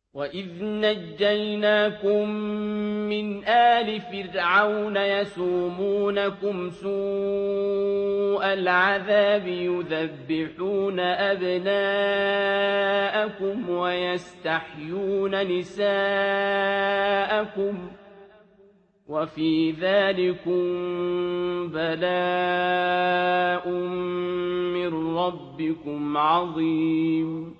وَإِذْ نَجَّيْنَاكُم مِّنْ آلِ فِرْعَوْنَ يَسُومُونَكُمْ سُوءَ الْعَذَابِ يُذَبِّحُونَ أَبْنَاءَكُمْ وَيَسْتَحْيُونَ نِسَاءَكُمْ ۚ وَفِي ذَٰلِكُم بَلَاءٌ مِّن رَّبِّكُمْ عَظِيمٌ